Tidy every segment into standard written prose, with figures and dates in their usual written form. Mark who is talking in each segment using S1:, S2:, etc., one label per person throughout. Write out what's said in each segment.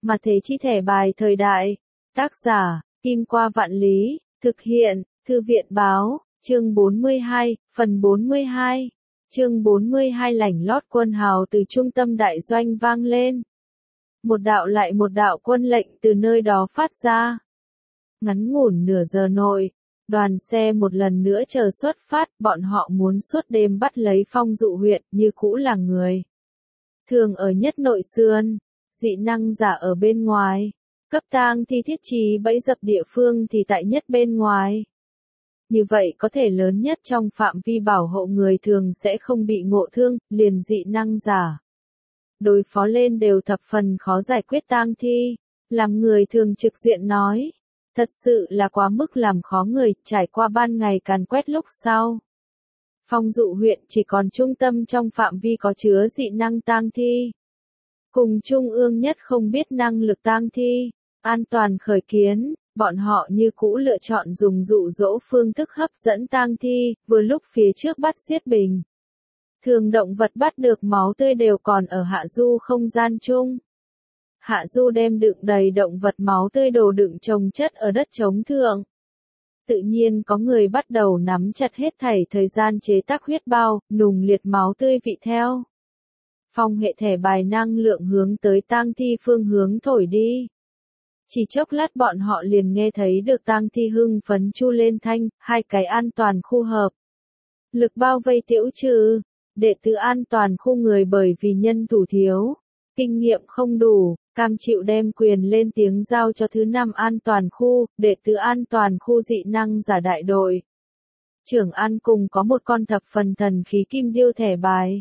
S1: Mà thế chi thẻ bài thời đại. Tác giả, Kim Qua Vạn Lý, thực hiện, Thư viện báo, chương 42, phần 42. Chương 42 lảnh lót quân hào từ trung tâm đại doanh vang lên. Một đạo lại một đạo quân lệnh từ nơi đó phát ra. Ngắn ngủn nửa giờ nội, đoàn xe một lần nữa chờ xuất phát, bọn họ muốn suốt đêm bắt lấy Phong Dụ huyện, như cũ là người thường ở nhất nội sườn, dị năng giả ở bên ngoài, cấp tang thi thiết trí bẫy dập địa phương thì tại nhất bên ngoài. Như vậy có thể lớn nhất trong phạm vi bảo hộ người thường sẽ không bị ngộ thương, liền dị năng giả đối phó lên đều thập phần khó giải quyết tang thi, làm người thường trực diện nói. Thật sự là quá mức làm khó người, trải qua ban ngày càn quét lúc sau. Phong Dụ huyện chỉ còn trung tâm trong phạm vi có chứa dị năng tang thi. Cùng trung ương nhất không biết năng lực tang thi, an toàn khởi kiến, bọn họ như cũ lựa chọn dùng dụ dỗ phương thức hấp dẫn tang thi, vừa lúc phía trước bắt giết bình. Thường động vật bắt được máu tươi đều còn ở hạ du không gian chung. Hạ du đem đựng đầy động vật máu tươi đồ đựng chồng chất ở đất trống thượng. Tự nhiên có người bắt đầu nắm chặt hết thảy thời gian chế tác huyết bao, nùng liệt máu tươi vị theo. Phong hệ thẻ bài năng lượng hướng tới tang thi phương hướng thổi đi. Chỉ chốc lát bọn họ liền nghe thấy được tang thi hưng phấn chu lên thanh, hai cái an toàn khu hợp. Lực bao vây tiểu trừ, đệ tử an toàn khu người bởi vì nhân thủ thiếu, kinh nghiệm không đủ, cam chịu đem quyền lên tiếng giao cho thứ 5 an toàn khu, đệ tử an toàn khu dị năng giả đại đội. Trưởng An cùng có một con thập phần thần khí kim điêu thẻ bài.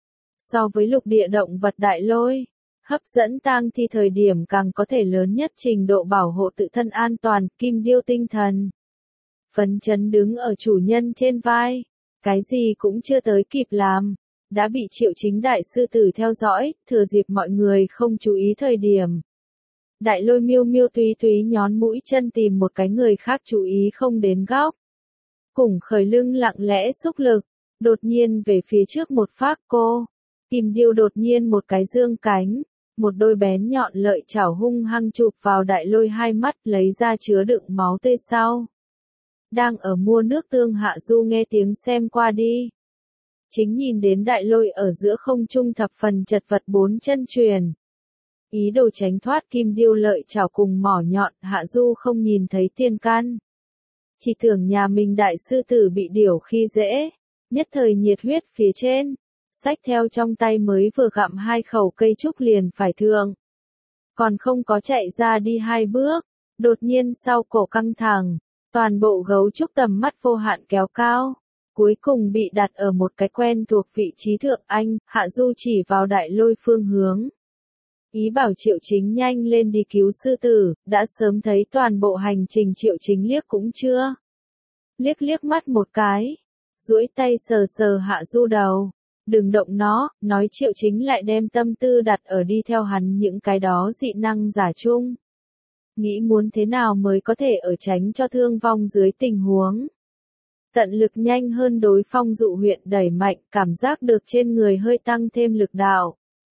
S1: So với lục địa động vật đại lôi, hấp dẫn tang thi thời điểm càng có thể lớn nhất trình độ bảo hộ tự thân an toàn, kim điêu tinh thần. Phấn chấn đứng ở chủ nhân trên vai, cái gì cũng chưa tới kịp làm, đã bị Triệu Chính đại sư tử theo dõi, thừa dịp mọi người không chú ý thời điểm. Đại lôi miêu miêu túy túy nhón mũi chân tìm một cái người khác chú ý không đến góc. Cùng khởi lưng lặng lẽ xúc lực, đột nhiên về phía trước một phát cô. Kim điêu đột nhiên một cái dương cánh, một đôi bén nhọn lợi chảo hung hăng chụp vào đại lôi hai mắt lấy ra chứa đựng máu tươi sau. Đang ở mua nước tương Hạ Du nghe tiếng xem qua đi. Chính nhìn đến đại lôi ở giữa không trung thập phần chật vật bốn chân truyền. Ý đồ tránh thoát kim điêu lợi chảo cùng mỏ nhọn, Hạ Du không nhìn thấy tiên can. Chỉ tưởng nhà mình đại sư tử bị điểu khi dễ, nhất thời nhiệt huyết phía trên, xách theo trong tay mới vừa gặm 2 khẩu cây trúc liền phải thượng. Còn không có chạy ra đi 2 bước, đột nhiên sau cổ căng thẳng, toàn bộ gấu trúc tầm mắt vô hạn kéo cao. Cuối cùng bị đặt ở một cái quen thuộc vị trí thượng anh, Hạ Du chỉ vào đại lôi phương hướng. Ý bảo Triệu Chính nhanh lên đi cứu sư tử, đã sớm thấy toàn bộ hành trình Triệu Chính liếc cũng chưa. Liếc mắt một cái, duỗi tay sờ sờ Hạ Du đầu. Đừng động nó, nói Triệu Chính lại đem tâm tư đặt ở đi theo hắn những cái đó dị năng giả chung. Nghĩ muốn thế nào mới có thể ở tránh cho thương vong dưới tình huống. Tận lực nhanh hơn đối Phong Dụ huyện đẩy mạnh, cảm giác được trên người hơi tăng thêm lực đạo.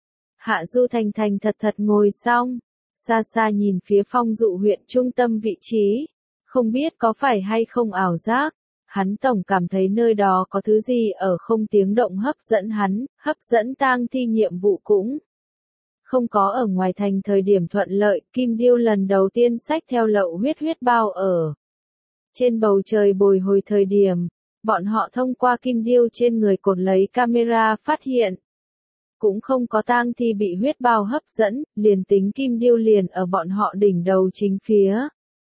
S1: Hạ Du thành thành thật thật ngồi xong, xa xa nhìn phía Phong Dụ huyện trung tâm vị trí, không biết có phải hay không ảo giác, hắn tổng cảm thấy nơi đó có thứ gì ở không tiếng động hấp dẫn hắn, hấp dẫn tang thi nhiệm vụ cũng không có ở ngoài thành thời điểm thuận lợi, Kim Điêu lần đầu tiên xách theo lậu huyết bao ở. Trên bầu trời bồi hồi thời điểm, bọn họ thông qua Kim Điêu trên người cột lấy camera phát hiện. Cũng không có tang thi bị huyết bao hấp dẫn, liền tính Kim Điêu liền ở bọn họ đỉnh đầu chính phía.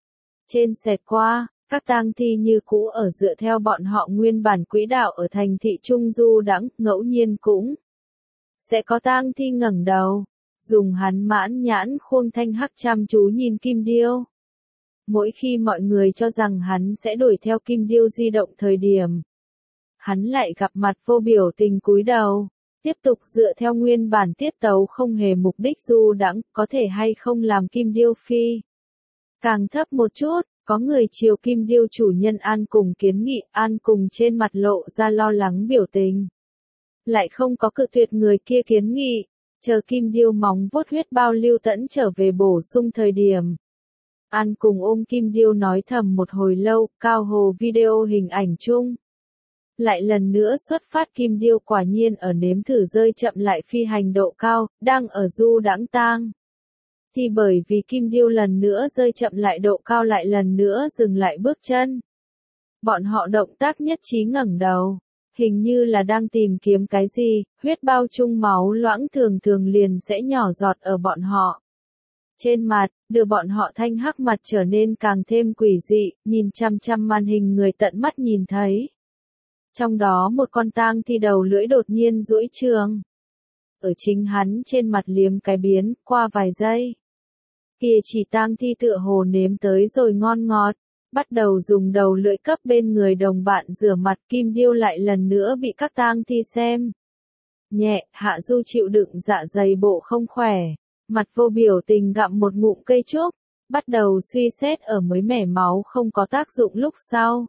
S1: Trên xẹt qua, các tang thi như cũ ở dựa theo bọn họ nguyên bản quỹ đạo ở thành thị Trung Du đãng, ngẫu nhiên cũng sẽ có tang thi ngẩng đầu, dùng hắn mãn nhãn khuôn thanh hắc chăm chú nhìn Kim Điêu. Mỗi khi mọi người cho rằng hắn sẽ đuổi theo Kim Điêu di động thời điểm, hắn lại gặp mặt vô biểu tình cúi đầu, tiếp tục dựa theo nguyên bản tiết tấu không hề mục đích du đãng, có thể hay không làm Kim Điêu phi. Càng thấp một chút, có người chiều Kim Điêu chủ nhân An cùng kiến nghị, An cùng trên mặt lộ ra lo lắng biểu tình. Lại không có cự tuyệt người kia kiến nghị, Chờ Kim Điêu móng vuốt huyết bao Lưu Tẫn trở về bổ sung thời điểm. An cùng ôm Kim Điêu nói thầm một hồi lâu, Cao Hồ video hình ảnh chung. Lại lần nữa xuất phát Kim Điêu quả nhiên ở nếm thử rơi chậm lại phi hành độ cao, đang ở du đãng tang. Thì bởi vì Kim Điêu lần nữa rơi chậm lại độ cao lại lần nữa dừng lại bước chân. Bọn họ động tác nhất trí ngẩng đầu. Hình như là đang tìm kiếm cái gì, huyết bao chung máu loãng thường thường liền sẽ nhỏ giọt ở bọn họ. Trên mặt, đưa bọn họ thanh hắc mặt trở nên càng thêm quỷ dị, nhìn chăm chăm màn hình người tận mắt nhìn thấy. Trong đó một con tang thi đầu lưỡi đột nhiên duỗi trường. Ở chính hắn trên mặt liếm cái biến, qua vài giây. Kia chỉ tang thi tựa hồ nếm tới rồi ngon ngọt. Bắt đầu dùng đầu lưỡi cấp bên người đồng bạn rửa mặt. Kim Điêu lại lần nữa bị các tang thi xem nhẹ. Hạ Du chịu đựng dạ dày bộ không khỏe, mặt vô biểu tình gặm một ngụm cây trúc, bắt đầu suy xét ở mới mẻ máu không có tác dụng lúc sau.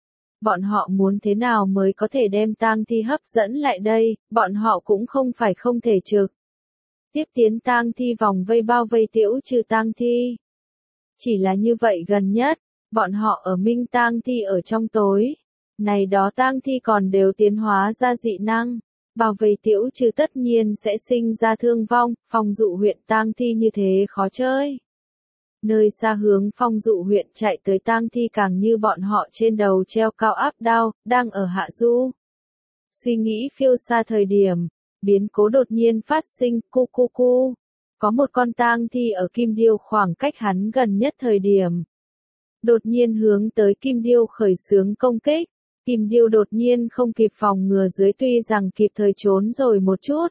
S1: Bọn họ muốn thế nào mới có thể đem tang thi hấp dẫn lại đây, bọn họ cũng không phải không thể trực tiếp tiến tang thi vòng vây bao vây tiễu trừ tang thi. Chỉ là như vậy gần nhất, bọn họ ở minh tang thi ở trong tối. Này đó tang thi còn đều tiến hóa ra dị năng. Bao vây tiễu trừ tất nhiên sẽ sinh ra thương vong, Phong Dụ huyện tang thi như thế khó chơi. Nơi xa hướng Phong Dụ huyện chạy tới tang thi càng như bọn họ trên đầu treo cao áp đao, đang ở Hạ Du. Suy nghĩ phiêu xa thời điểm, biến cố đột nhiên phát sinh, cu cu cu. Có một con tang thi ở Kim Điêu khoảng cách hắn gần nhất thời điểm. Đột nhiên hướng tới Kim Điêu khởi xướng công kích. Kim Điêu đột nhiên không kịp phòng ngừa dưới tuy rằng kịp thời trốn rồi một chút.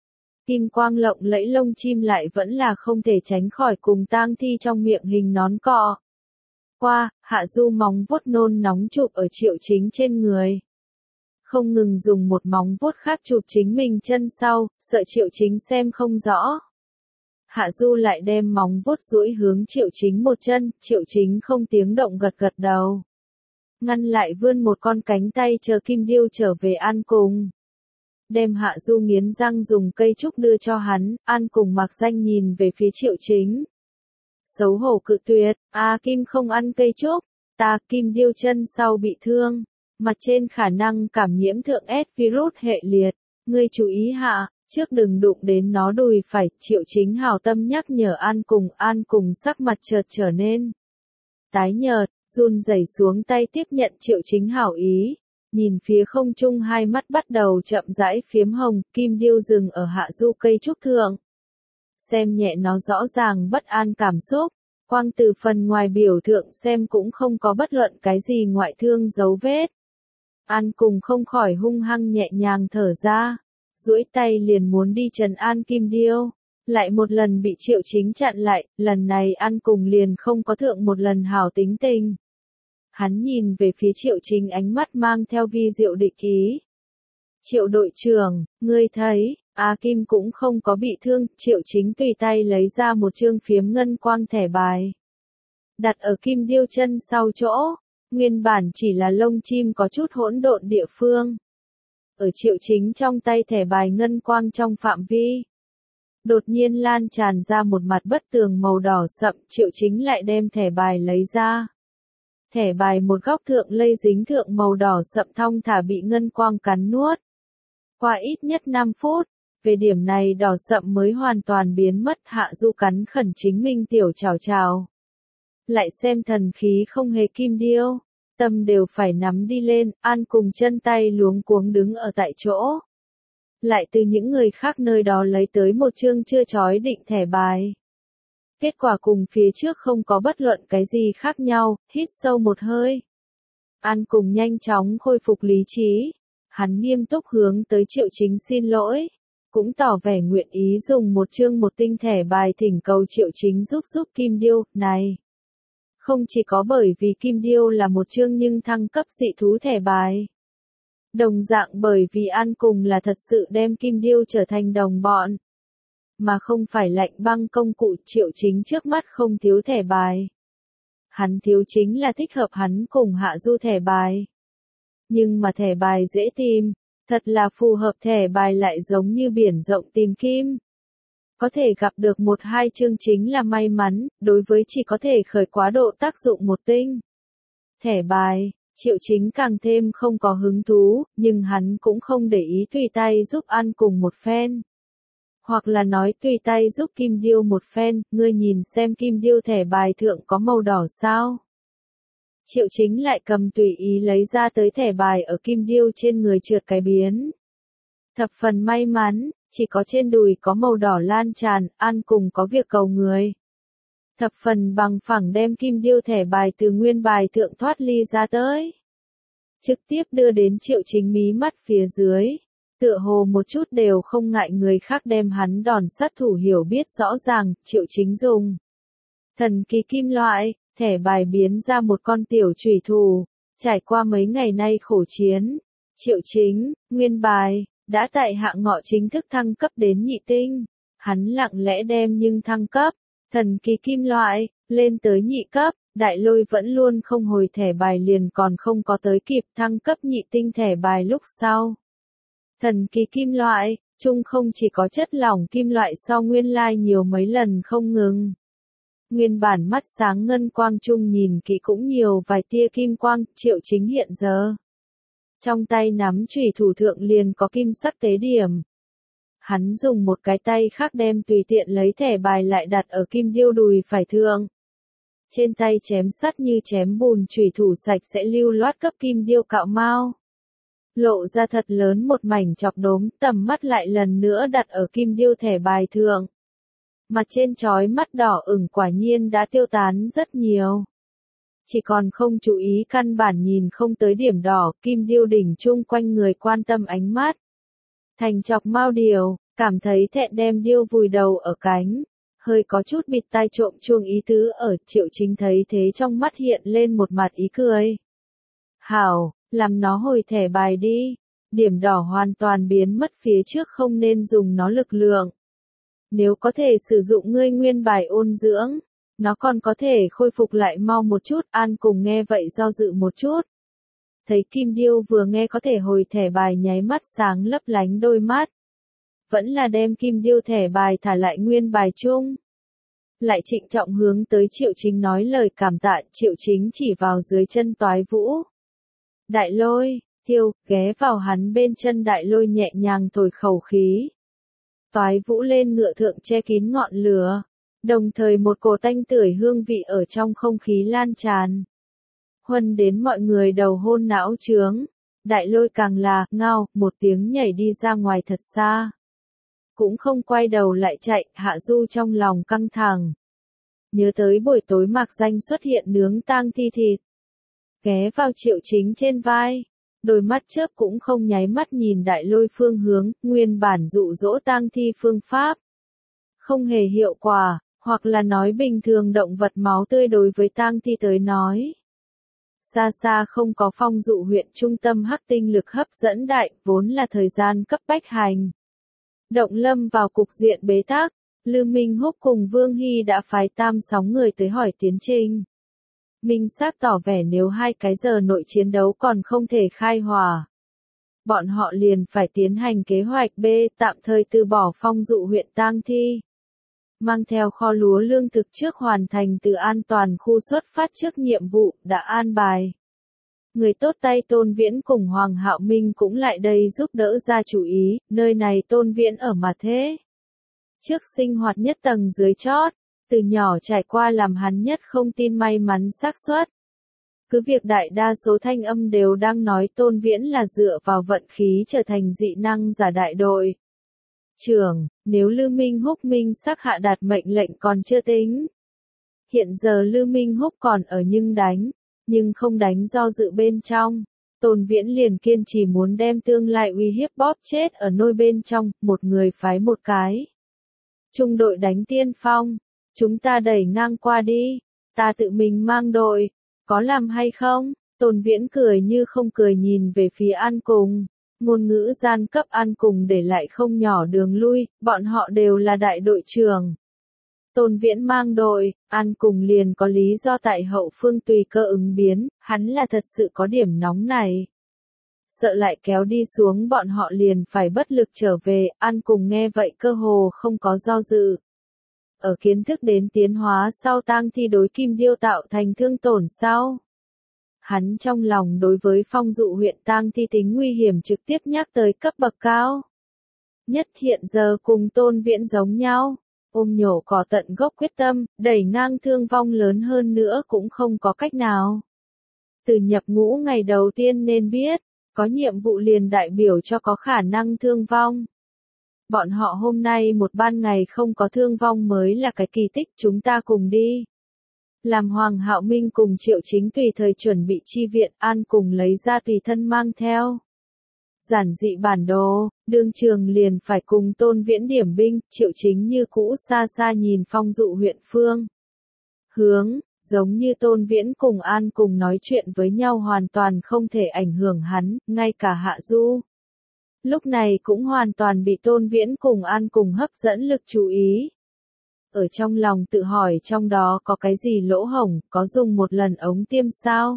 S1: Kim quang lộng lẫy lông chim lại vẫn là không thể tránh khỏi cùng tang thi trong miệng hình nón cọ. Qua, Hạ Du móng vuốt nôn nóng chụp ở Triệu Chính trên người. Không ngừng dùng một móng vuốt khác chụp chính mình chân sau, sợ Triệu Chính xem không rõ. Hạ Du lại đem móng vuốt duỗi hướng Triệu Chính một chân, Triệu Chính không tiếng động gật gật đầu. Ngăn lại vươn một con cánh tay chờ Kim Điêu trở về An cùng. Đem Hạ Du nghiến răng dùng cây trúc đưa cho hắn, An cùng mặc danh nhìn về phía Triệu Chính. Xấu hổ cự tuyệt, Kim không ăn cây trúc, ta Kim Điêu chân sau bị thương, mặt trên khả năng cảm nhiễm thượng S virus hệ liệt, ngươi chú ý hạ, trước đừng đụng đến nó đùi phải, Triệu Chính hảo tâm nhắc nhở An cùng sắc mặt chợt trở nên tái nhợt, run rẩy xuống tay tiếp nhận Triệu Chính hảo ý, nhìn phía không trung hai mắt bắt đầu chậm rãi phiếm hồng, Kim Điêu dừng ở Hạ Du cây trúc thượng. Xem nhẹ nó rõ ràng bất an cảm xúc, quang từ phần ngoài biểu thượng xem cũng không có bất luận cái gì ngoại thương dấu vết. An cùng không khỏi hung hăng nhẹ nhàng thở ra, duỗi tay liền muốn đi trấn an Kim Điêu. Lại một lần bị Triệu Chính chặn lại, lần này An cùng liền không có thượng một lần hảo tính tình. Hắn nhìn về phía Triệu Chính ánh mắt mang theo vi diệu địch ý. Triệu đội trưởng, ngươi thấy, Kim cũng không có bị thương, Triệu Chính tùy tay lấy ra một chương phiếm ngân quang thẻ bài. Đặt ở Kim Điêu chân sau chỗ, nguyên bản chỉ là lông chim có chút hỗn độn địa phương. Ở Triệu Chính trong tay thẻ bài ngân quang trong phạm vi. Đột nhiên lan tràn ra một mặt bất tường màu đỏ sậm, Triệu Chính lại đem thẻ bài lấy ra. Thẻ bài một góc thượng lây dính thượng màu đỏ sậm thong thả bị ngân quang cắn nuốt. Qua ít nhất 5 phút, về điểm này đỏ sậm mới hoàn toàn biến mất. Hạ Du cắn khẩn chính mình tiểu chào chào. Lại xem thần khí không hề Kim Điêu, tâm đều phải nắm đi lên, An cùng chân tay luống cuống đứng ở tại chỗ. Lại từ những người khác nơi đó lấy tới một chương chưa chói định thẻ bài. Kết quả cùng phía trước không có bất luận cái gì khác nhau, hít sâu một hơi. An cùng nhanh chóng khôi phục lý trí. Hắn nghiêm túc hướng tới Triệu Chính xin lỗi. Cũng tỏ vẻ nguyện ý dùng một chương một tinh thẻ bài thỉnh cầu Triệu Chính giúp Kim Điêu, này. Không chỉ có bởi vì Kim Điêu là một chương nhưng thăng cấp dị thú thẻ bài. Đồng dạng bởi vì An cùng là thật sự đem Kim Điêu trở thành đồng bọn. Mà không phải lạnh băng công cụ. Triệu Chính trước mắt không thiếu thẻ bài. Hắn thiếu chính là thích hợp hắn cùng Hạ Du thẻ bài. Nhưng mà thẻ bài dễ tìm, thật là phù hợp thẻ bài lại giống như biển rộng tìm kim. Có thể gặp được một hai chương chính là may mắn, đối với chỉ có thể khởi quá độ tác dụng một tinh. Thẻ bài, Triệu Chính càng thêm không có hứng thú, nhưng hắn cũng không để ý tùy tay giúp An cùng một phen. Hoặc là nói tùy tay giúp Kim Điêu một phen, ngươi nhìn xem Kim Điêu thẻ bài thượng có màu đỏ sao. Triệu Chính lại cầm tùy ý lấy ra tới thẻ bài ở Kim Điêu trên người trượt cái biến. Thập phần may mắn, chỉ có trên đùi có màu đỏ lan tràn, An cùng có việc cầu người. Thập phần bằng phẳng đem Kim Điêu thẻ bài từ nguyên bài thượng thoát ly ra tới. Trực tiếp đưa đến Triệu Chính mí mắt phía dưới. Tựa hồ một chút đều không ngại người khác đem hắn đòn sát thủ hiểu biết rõ ràng, Triệu Chính dùng. Thần kỳ kim loại, thẻ bài biến ra một con tiểu chủy thủ. Trải qua mấy ngày nay khổ chiến, Triệu Chính, nguyên bài, đã tại hạng ngọ chính thức thăng cấp đến nhị tinh. Hắn lặng lẽ đem nhưng thăng cấp, thần kỳ kim loại, lên tới nhị cấp, Đại Lôi vẫn luôn không hồi thẻ bài liền còn không có tới kịp thăng cấp nhị tinh thẻ bài lúc sau. Thần kỳ kim loại, chung không chỉ có chất lỏng kim loại so nguyên lai nhiều mấy lần không ngừng. Nguyên bản mắt sáng ngân quang chung nhìn kỹ cũng nhiều vài tia kim quang, Triệu Chính hiện giờ. Trong tay nắm chủy thủ thượng liền có kim sắc tế điểm. Hắn dùng một cái tay khác đem tùy tiện lấy thẻ bài lại đặt ở Kim Điêu đùi phải thượng. Trên tay chém sắt như chém bùn chủy thủ sạch sẽ lưu loát cấp Kim Điêu cạo mau. Lộ ra thật lớn một mảnh chọc đốm, tầm mắt lại lần nữa đặt ở Kim Điêu thẻ bài thượng. Mặt trên chói mắt đỏ ửng quả nhiên đã tiêu tán rất nhiều. Chỉ còn không chú ý căn bản nhìn không tới điểm đỏ, Kim Điêu đỉnh chung quanh người quan tâm ánh mắt. Thành chọc mau điều, cảm thấy thẹn đem điêu vùi đầu ở cánh. Hơi có chút bịt tai trộm chuông ý tứ ở, Triệu Chính thấy thế trong mắt hiện lên một mặt ý cười. Hảo, làm nó hồi thẻ bài đi. Điểm đỏ hoàn toàn biến mất phía trước không nên dùng nó lực lượng. Nếu có thể sử dụng ngươi nguyên bài ôn dưỡng, nó còn có thể khôi phục lại mau một chút. An cùng nghe vậy do dự một chút. Thấy Kim Điêu vừa nghe có thể hồi thẻ bài nháy mắt sáng lấp lánh đôi mắt. Vẫn là đem Kim Điêu thẻ bài thả lại nguyên bài chung. Lại trịnh trọng hướng tới Triệu Chính nói lời cảm tạ, Triệu Chính chỉ vào dưới chân Toái Vũ. Đại Lôi, Tiêu, ghé vào hắn bên chân Đại Lôi nhẹ nhàng thổi khẩu khí. Toái Vũ lên ngựa thượng che kín ngọn lửa, đồng thời một cổ tanh tưởi hương vị ở trong không khí lan tràn. Huân đến mọi người đầu hôn não trướng, Đại Lôi càng là, ngao, một tiếng nhảy đi ra ngoài thật xa. Cũng không quay đầu lại chạy, Hạ Du trong lòng căng thẳng. Nhớ tới buổi tối Mạc Danh xuất hiện nướng tang thi thịt. Ghé vào Triệu Chính trên vai, đôi mắt chớp cũng không nháy mắt nhìn Đại Lôi phương hướng, nguyên bản dụ dỗ tang thi phương pháp. Không hề hiệu quả, hoặc là nói bình thường động vật máu tươi đối với tang thi tới nói. Xa xa không có Phong Dụ huyện trung tâm hắc tinh lực hấp dẫn đại, vốn là thời gian cấp bách hành. Động lâm vào cục diện bế tắc, Lư Minh Húc cùng Vương Hy đã phái 5-6 người tới hỏi tiến trình. Minh xác tỏ vẻ nếu 2 cái giờ nội chiến đấu còn không thể khai hỏa. Bọn họ liền phải tiến hành kế hoạch B, tạm thời từ bỏ Phong Dụ huyện tang thi. Mang theo kho lúa lương thực trước hoàn thành từ an toàn khu xuất phát trước nhiệm vụ, đã an bài. Người tốt tay Tôn Viễn cùng Hoàng Hạo Minh cũng lại đây giúp đỡ ra chủ ý, nơi này Tôn Viễn ở mà thế. Trước sinh hoạt nhất tầng dưới chót, từ nhỏ trải qua làm hắn nhất không tin may mắn xác suất. Cứ việc đại đa số thanh âm đều đang nói Tôn Viễn là dựa vào vận khí trở thành dị năng giả đại đội. Trưởng, nếu Lư Minh Húc minh xác hạ đạt mệnh lệnh còn chưa tính. Hiện giờ Lư Minh Húc còn ở nhưng không đánh do dự bên trong. Tôn Viễn liền kiên trì muốn đem tương lai uy hiếp bóp chết ở nôi bên trong, một người phái một cái. Trung đội đánh tiên phong, chúng ta đẩy ngang qua đi, ta tự mình mang đội, có làm hay không? Tôn Viễn cười như không cười nhìn về phía An Cùng, ngôn ngữ gian cấp An Cùng để lại không nhỏ đường lui, bọn họ đều là đại đội trưởng. Tôn Viễn mang đội, An Cùng liền có lý do tại hậu phương tùy cơ ứng biến, hắn là thật sự có điểm nóng này. sợ lại kéo đi xuống bọn họ liền phải bất lực trở về, An Cùng nghe vậy cơ hồ không có do dự. Ở kiến thức đến tiến hóa sau tang thi đối kim điêu tạo thành thương tổn sau. Hắn trong lòng đối với Phong Dụ huyện tang thi tính nguy hiểm trực tiếp nhắc tới cấp bậc cao. Nhất hiện giờ cùng Tôn Viễn giống nhau, ôm nhổ cỏ tận gốc quyết tâm, đẩy ngang thương vong lớn hơn nữa cũng không có cách nào. Từ nhập ngũ ngày đầu tiên nên biết, có nhiệm vụ liền đại biểu cho có khả năng thương vong. Bọn họ hôm nay một ban ngày không có thương vong mới là cái kỳ tích, chúng ta cùng đi. Làm Hoàng Hạo Minh cùng Triệu Chính tùy thời chuẩn bị chi viện, An Cùng lấy ra tùy thân mang theo. Giản dị bản đồ, đương trường liền phải cùng Tôn Viễn điểm binh, Triệu Chính như cũ xa xa nhìn Phong Dụ huyện phương. Hướng, giống như Tôn Viễn cùng An Cùng nói chuyện với nhau hoàn toàn không thể ảnh hưởng hắn, ngay cả Hạ Du. Lúc này cũng hoàn toàn bị Tôn Viễn cùng An Cùng hấp dẫn lực chú ý. Ở trong lòng tự hỏi trong đó có cái gì lỗ hổng, có dùng một lần ống tiêm sao?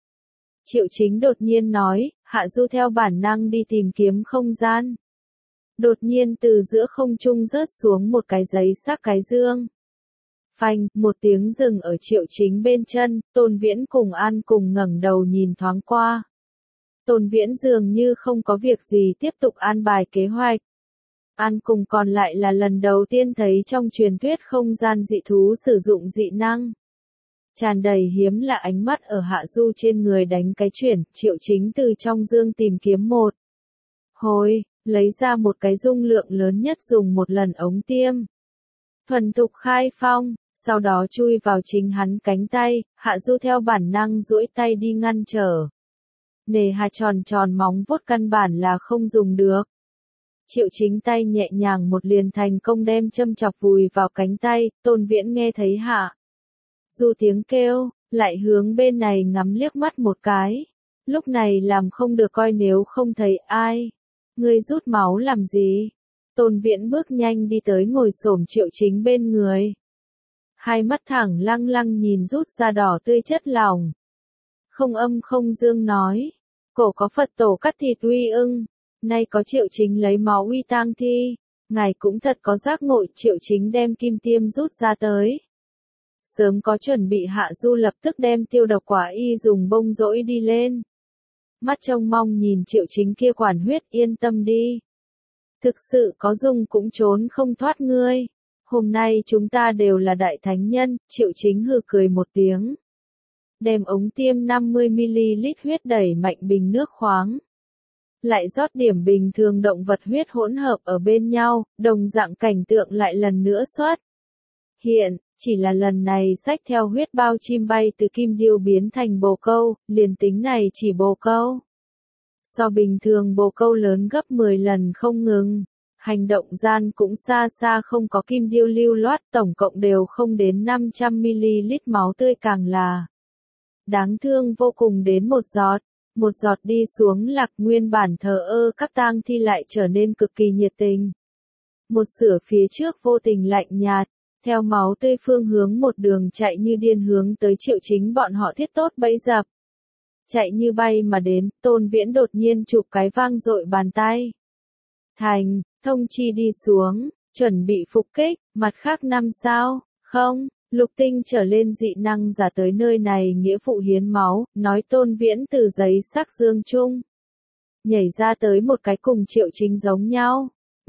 S1: Triệu Chính đột nhiên nói, Hạ Du theo bản năng đi tìm kiếm không gian. Đột nhiên từ giữa không trung rớt xuống một cái giấy sắc cái dương. Phanh, một tiếng dừng ở Triệu Chính bên chân, Tôn Viễn cùng An Cùng ngẩng đầu nhìn thoáng qua. Tôn Viễn dường như không có việc gì tiếp tục an bài kế hoạch. An Cùng còn lại là lần đầu tiên thấy trong truyền thuyết không gian dị thú sử dụng dị năng. Tràn đầy hiếm lạ ánh mắt ở Hạ Du trên người đánh cái chuyển, Triệu Chính từ trong dương tìm kiếm một hồi, lấy ra một cái dung lượng lớn nhất dùng một lần ống tiêm. Thuần thục khai phong, sau đó chui vào chính hắn cánh tay, Hạ Du theo bản năng duỗi tay đi ngăn trở. Nề hà tròn tròn móng vuốt căn bản là không dùng được. Triệu Chính tay nhẹ nhàng một liền thành công đem châm chọc vùi vào cánh tay, Tôn Viễn nghe thấy Hạ Du tiếng kêu, lại hướng bên này ngắm liếc mắt một cái. Lúc này làm không được coi nếu không thấy ai. Ngươi rút máu làm gì? Tôn Viễn bước nhanh đi tới ngồi xổm Triệu Chính bên người. Hai mắt thẳng lăng lăng nhìn rút ra đỏ tươi chất lỏng. Không âm không dương nói. Cổ có Phật tổ cắt thịt uy ưng. Nay có Triệu Chính lấy máu uy tang thi. Ngài cũng thật có giác ngộ. Triệu Chính đem kim tiêm rút ra tới. Sớm có chuẩn bị Hạ Du lập tức đem tiêu độc quả y dùng bông rỗi đi lên. Mắt trông mong nhìn Triệu Chính kia quản huyết, yên tâm đi. Thực sự có dùng cũng trốn không thoát ngươi. Hôm nay chúng ta đều là đại thánh nhân, Triệu Chính hừ cười một tiếng. Đem ống tiêm 50ml huyết đẩy mạnh bình nước khoáng. Lại rót điểm bình thường động vật huyết hỗn hợp ở bên nhau, đồng dạng cảnh tượng lại lần nữa xuất hiện. Chỉ là lần này xách theo huyết bao chim bay từ kim điêu biến thành bồ câu, liền tính này chỉ bồ câu. So bình thường bồ câu lớn gấp 10 lần không ngừng. Hành động gian cũng xa xa không có kim điêu lưu loát, tổng cộng đều không đến 500ml máu tươi càng là đáng thương vô cùng đến một giọt đi xuống lạc nguyên bản thờ ơ các tang thi lại trở nên cực kỳ nhiệt tình. Một sửa phía trước vô tình lạnh nhạt. Theo máu tươi phương hướng một đường chạy như điên hướng tới Triệu Chính bọn họ thiết tốt bẫy dập. Chạy như bay mà đến, Tôn Viễn đột nhiên chụp cái vang dội bàn tay. Thành, thông chi đi xuống, chuẩn bị phục kích, mặt khác năm sao, không, lục tinh trở lên dị năng giả tới nơi này nghĩa vụ hiến máu, nói Tôn Viễn từ giấy sắc dương chung. Nhảy ra tới một cái cùng Triệu Chính giống nhau,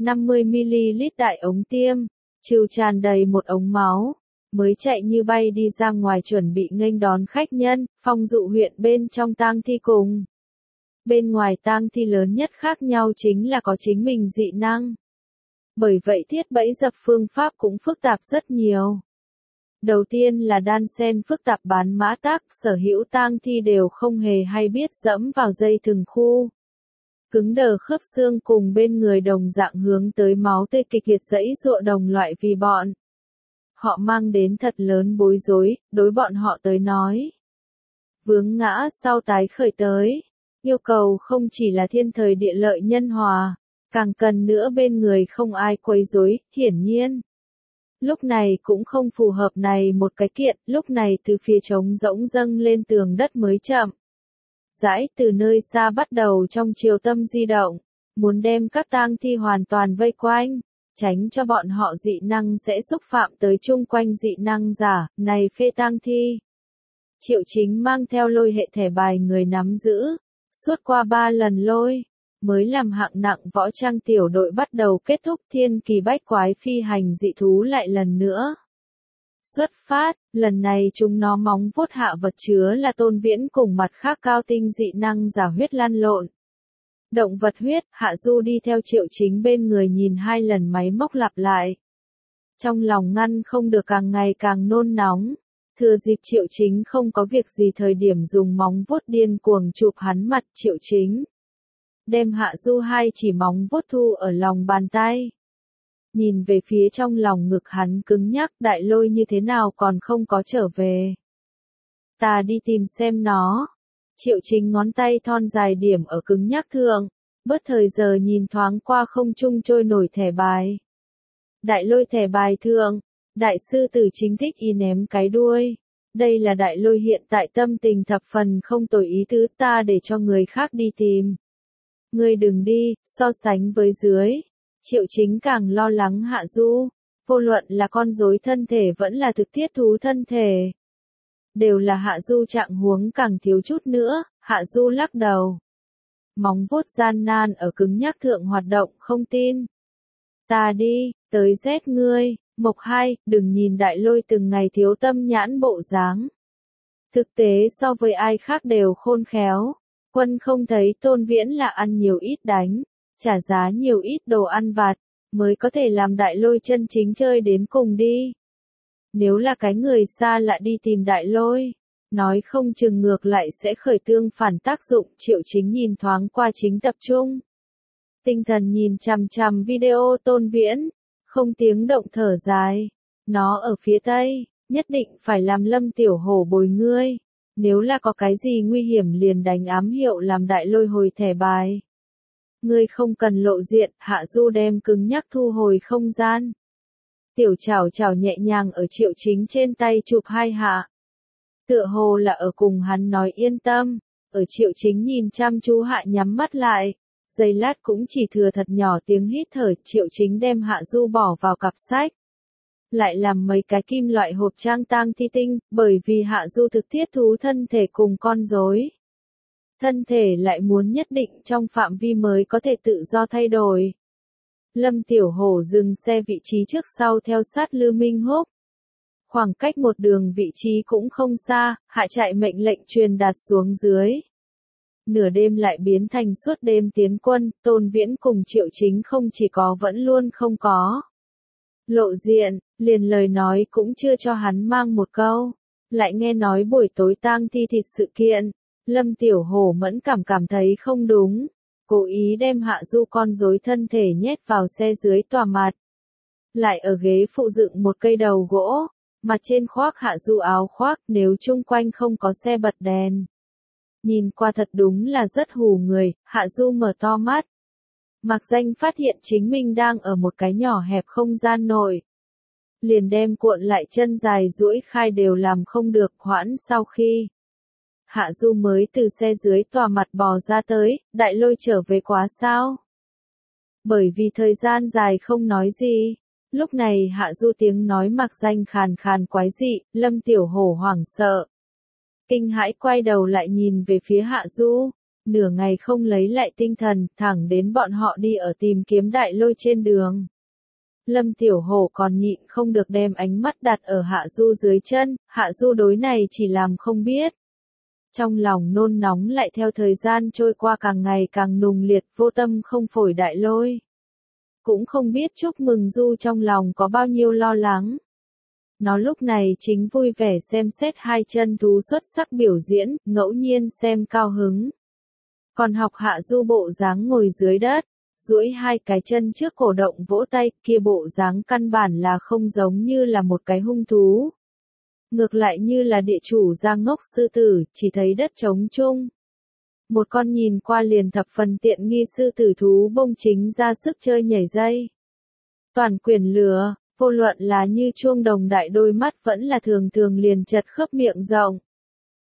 S1: 50ml đại ống tiêm. Trừ tràn đầy một ống máu, mới chạy như bay đi ra ngoài chuẩn bị nghênh đón khách nhân, Phong Dụ huyện bên trong tang thi cùng. Bên ngoài tang thi lớn nhất khác nhau chính là có chính mình dị năng. Bởi vậy thiết bẫy dập phương pháp cũng phức tạp rất nhiều. Đầu tiên là đan xen phức tạp bán mã tác, sở hữu tang thi đều không hề hay biết dẫm vào dây thừng khu. Cứng đờ khớp xương cùng bên người đồng dạng hướng tới máu tươi kịch liệt dãy dụa đồng loại vì bọn. Họ mang đến thật lớn bối rối, đối bọn họ tới nói. Vướng ngã sau tái khởi tới. Yêu cầu không chỉ là thiên thời địa lợi nhân hòa, càng cần nữa bên người không ai quấy rối, hiển nhiên. Lúc này cũng không phù hợp này một cái kiện, lúc này từ phía trống rỗng dâng lên tường đất mới chậm. rãi từ nơi xa bắt đầu trong chiều tâm di động, muốn đem các tang thi hoàn toàn vây quanh, tránh cho bọn họ dị năng sẽ xúc phạm tới chung quanh dị năng giả, này phê tang thi. Triệu Chính mang theo lôi hệ thẻ bài người nắm giữ, suốt qua 3 lần lôi, mới làm hạng nặng võ trang tiểu đội bắt đầu kết thúc thiên kỳ bách quái phi hành dị thú lại lần nữa. Xuất phát, lần này chúng nó móng vuốt hạ vật chứa là Tôn Viễn cùng mặt khác cao tinh dị năng giả huyết lăn lộn. Động vật huyết, Hạ Du đi theo Triệu Chính bên người nhìn 2 lần máy móc lặp lại. Trong lòng ngăn không được càng ngày càng nôn nóng. Thừa dịp Triệu Chính không có việc gì thời điểm dùng móng vuốt điên cuồng chụp hắn mặt Triệu Chính. Đem Hạ Du 2 chỉ móng vuốt thu ở lòng bàn tay. Nhìn về phía trong lòng ngực hắn cứng nhắc đại lôi như thế nào còn không có trở về. Ta đi tìm xem nó. Triệu Chính ngón tay thon dài điểm ở cứng nhắc thượng, bớt thời giờ nhìn thoáng qua không trung trôi nổi thẻ bài. Đại lôi thẻ bài thượng, đại sư tử chính thích y ném cái đuôi. Đây là đại lôi hiện tại tâm tình thập phần không tồi ý tứ ta để cho người khác đi tìm. Ngươi đừng đi, so sánh với dưới. Triệu Chính càng lo lắng Hạ Du, vô luận là con rối thân thể vẫn là thực thiết thú thân thể. Đều là Hạ Du trạng huống càng thiếu chút nữa, Hạ Du lắc đầu. Móng vuốt gian nan ở cứng nhắc thượng hoạt động không tin. Ta đi, tới rét ngươi, Mộc 2, đừng nhìn đại lôi từng ngày thiếu tâm nhãn bộ dáng. Thực tế so với ai khác đều khôn khéo. Quân không thấy Tôn Viễn là ăn nhiều ít đánh, trả giá nhiều ít đồ ăn vặt, mới có thể làm đại lôi chân chính chơi đến cùng đi. Nếu là cái người xa lạ đi tìm đại lôi, nói không chừng ngược lại sẽ khởi tương phản tác dụng. Triệu Chính nhìn thoáng qua chính tập trung. Tinh thần nhìn chằm chằm video Tôn Viễn, không tiếng động thở dài. Nó ở phía tây, nhất định phải làm Lâm Tiểu Hổ bồi ngươi. Nếu là có cái gì nguy hiểm liền đánh ám hiệu làm đại lôi hồi thẻ bài. Ngươi không cần lộ diện, Hạ Du đem cứng nhắc thu hồi không gian. Tiểu chảo chảo nhẹ nhàng ở Triệu Chính trên tay chụp 2 hạ. Tựa hồ là ở cùng hắn nói yên tâm, ở Triệu Chính nhìn chăm chú hạ nhắm mắt lại. Giây lát cũng chỉ thừa thật nhỏ tiếng hít thở, Triệu Chính đem Hạ Du bỏ vào cặp sách. Lại làm mấy cái kim loại hộp trang tang thi tinh, bởi vì Hạ Du thực thiết thú thân thể cùng con rối. Thân thể lại muốn nhất định trong phạm vi mới có thể tự do thay đổi. Lâm Tiểu Hổ dừng xe vị trí trước sau theo sát Lư Minh Húc. Khoảng cách một đường vị trí cũng không xa, hạ chạy mệnh lệnh truyền đạt xuống dưới. Nửa đêm lại biến thành suốt đêm tiến quân, Tôn Viễn cùng Triệu Chính không chỉ có vẫn luôn không có. Lộ diện, liền lời nói cũng chưa cho hắn mang một câu. Lại nghe nói buổi tối tang thi thịt sự kiện. Lâm Tiểu Hổ mẫn cảm thấy không đúng. Cố ý đem Hạ Du con rối thân thể nhét vào xe dưới tòa mặt. Lại ở ghế phụ dựng một cây đầu gỗ. Mặt trên khoác Hạ Du áo khoác nếu chung quanh không có xe bật đèn. Nhìn qua thật đúng là rất hù người, Hạ Du mở to mắt. Mạc Danh phát hiện chính mình đang ở một cái nhỏ hẹp không gian nội. Liền đem cuộn lại chân dài duỗi khai đều làm không được hoãn sau khi. Hạ Du mới từ xe dưới tòa mặt bò ra tới, đại lôi trở về quá sao? Bởi vì thời gian dài không nói gì. Lúc này Hạ Du tiếng nói Mạc Danh khàn khàn quái dị, Lâm Tiểu Hổ hoảng sợ. Kinh hãi quay đầu lại nhìn về phía Hạ Du. Nửa ngày không lấy lại tinh thần, thẳng đến bọn họ đi ở tìm kiếm đại lôi trên đường. Lâm Tiểu Hổ còn nhịn không được đem ánh mắt đặt ở Hạ Du dưới chân, Hạ Du đối này chỉ làm không biết. Trong lòng nôn nóng lại theo thời gian trôi qua càng ngày càng nùng liệt, vô tâm không phổi đại lôi. Cũng không biết chúc mừng Du trong lòng có bao nhiêu lo lắng. Nó lúc này chính vui vẻ xem xét 2 chân thú xuất sắc biểu diễn, ngẫu nhiên xem cao hứng. Còn học Hạ Du bộ dáng ngồi dưới đất, duỗi 2 cái chân trước cổ động vỗ tay, kia bộ dáng căn bản là không giống như là một cái hung thú. Ngược lại như là địa chủ ra ngốc sư tử, chỉ thấy đất trống chung. Một con nhìn qua liền thập phần tiện nghi sư tử thú bông chính ra sức chơi nhảy dây. Toàn quyền lừa, vô luận là như chuông đồng đại đôi mắt vẫn là thường thường liền chật khớp miệng rộng.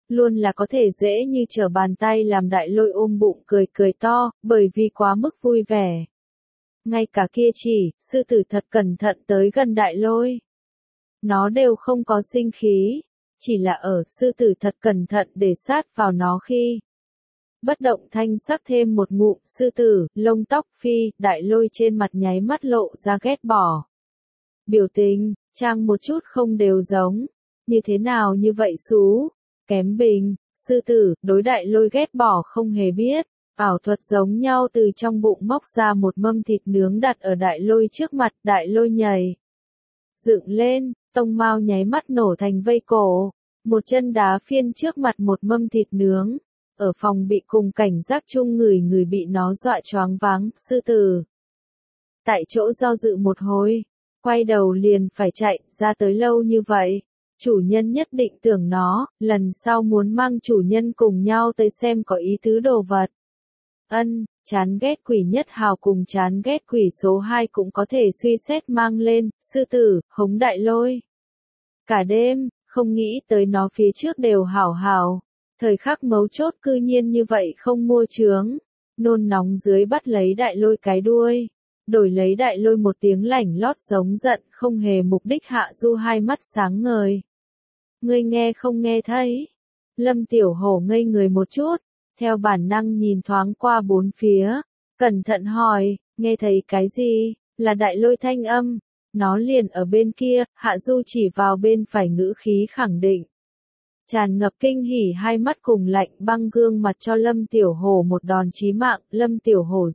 S1: luôn là có thể dễ như trở bàn tay làm đại lôi ôm bụng cười cười to, bởi vì quá mức vui vẻ. Ngay cả kia chỉ, sư tử thật cẩn thận tới gần đại lôi. Nó đều không có sinh khí, chỉ là ở sư tử thật cẩn thận để sát vào nó khi. Bất động thanh sắc thêm một ngụm sư tử, lông tóc phi, đại lôi trên mặt nháy mắt lộ ra ghét bỏ. Biểu tình, trang một chút không đều giống. Như thế nào như vậy xú? Kém bình, sư tử, đối đại lôi ghét bỏ không hề biết. Ảo thuật giống nhau từ trong bụng móc ra một mâm thịt nướng đặt ở đại lôi trước mặt, đại lôi nhảy. Dựng lên, tông mao nháy mắt nổ thành vây cổ. Một chân đá phiên trước mặt một mâm thịt nướng. Ở phòng bị cùng cảnh giác chung người bị nó dọa choáng váng, sư tử. Tại chỗ do dự một hồi, quay đầu liền phải chạy, ra tới lâu như vậy. Chủ nhân nhất định tưởng nó, lần sau muốn mang chủ nhân cùng nhau tới xem có ý tứ đồ vật. Chán ghét quỷ nhất hào cùng chán ghét quỷ số 2 cũng có thể suy xét mang lên, sư tử, hống đại lôi. Cả đêm, không nghĩ tới nó phía trước đều hảo hảo. Thời khắc mấu chốt cư nhiên như vậy không mua chướng. Nôn nóng dưới bắt lấy đại lôi cái đuôi. Đổi lấy đại lôi một tiếng lảnh lót giống giận không hề mục đích hạ du hai mắt sáng ngời. Ngươi nghe không nghe thấy? Lâm Tiểu Hổ ngây người một chút. Theo bản năng nhìn thoáng qua bốn phía. Cẩn thận hỏi, nghe thấy cái gì? Là đại lôi thanh âm. Nó liền ở bên kia, hạ du chỉ vào bên phải ngữ khí khẳng định. Tràn ngập kinh hỉ hai mắt cùng lạnh băng gương mặt cho Lâm Tiểu Hổ một đòn chí mạng, Lâm Tiểu Hổ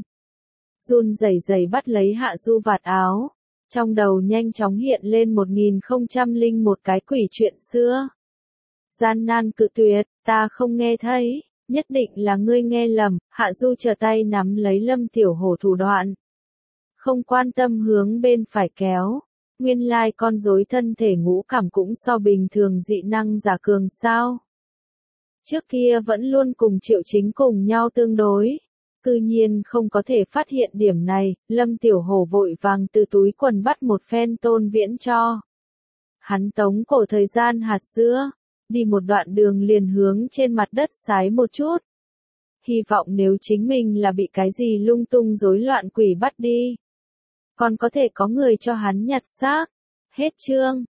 S1: run rẩy bắt lấy hạ du vạt áo. Trong đầu nhanh chóng hiện lên 1001 cái quỷ chuyện xưa. Gian nan cự tuyệt, ta không nghe thấy, nhất định là ngươi nghe lầm, hạ du trở tay nắm lấy Lâm Tiểu Hổ thủ đoạn. Không quan tâm hướng bên phải kéo. Nguyên lai con rối thân thể ngũ cảm cũng so bình thường dị năng giả cường sao. Trước kia vẫn luôn cùng Triệu Chính cùng nhau tương đối. Cư nhiên không có thể phát hiện điểm này, Lâm Tiểu Hổ vội vàng từ túi quần bắt một phen Tôn Viễn cho. Hắn tống cổ thời gian hạt sữa, đi một đoạn đường liền hướng trên mặt đất sái một chút. Hy vọng nếu chính mình là bị cái gì lung tung rối loạn quỷ bắt đi. Còn có thể có người cho hắn nhặt xác. Hết chương.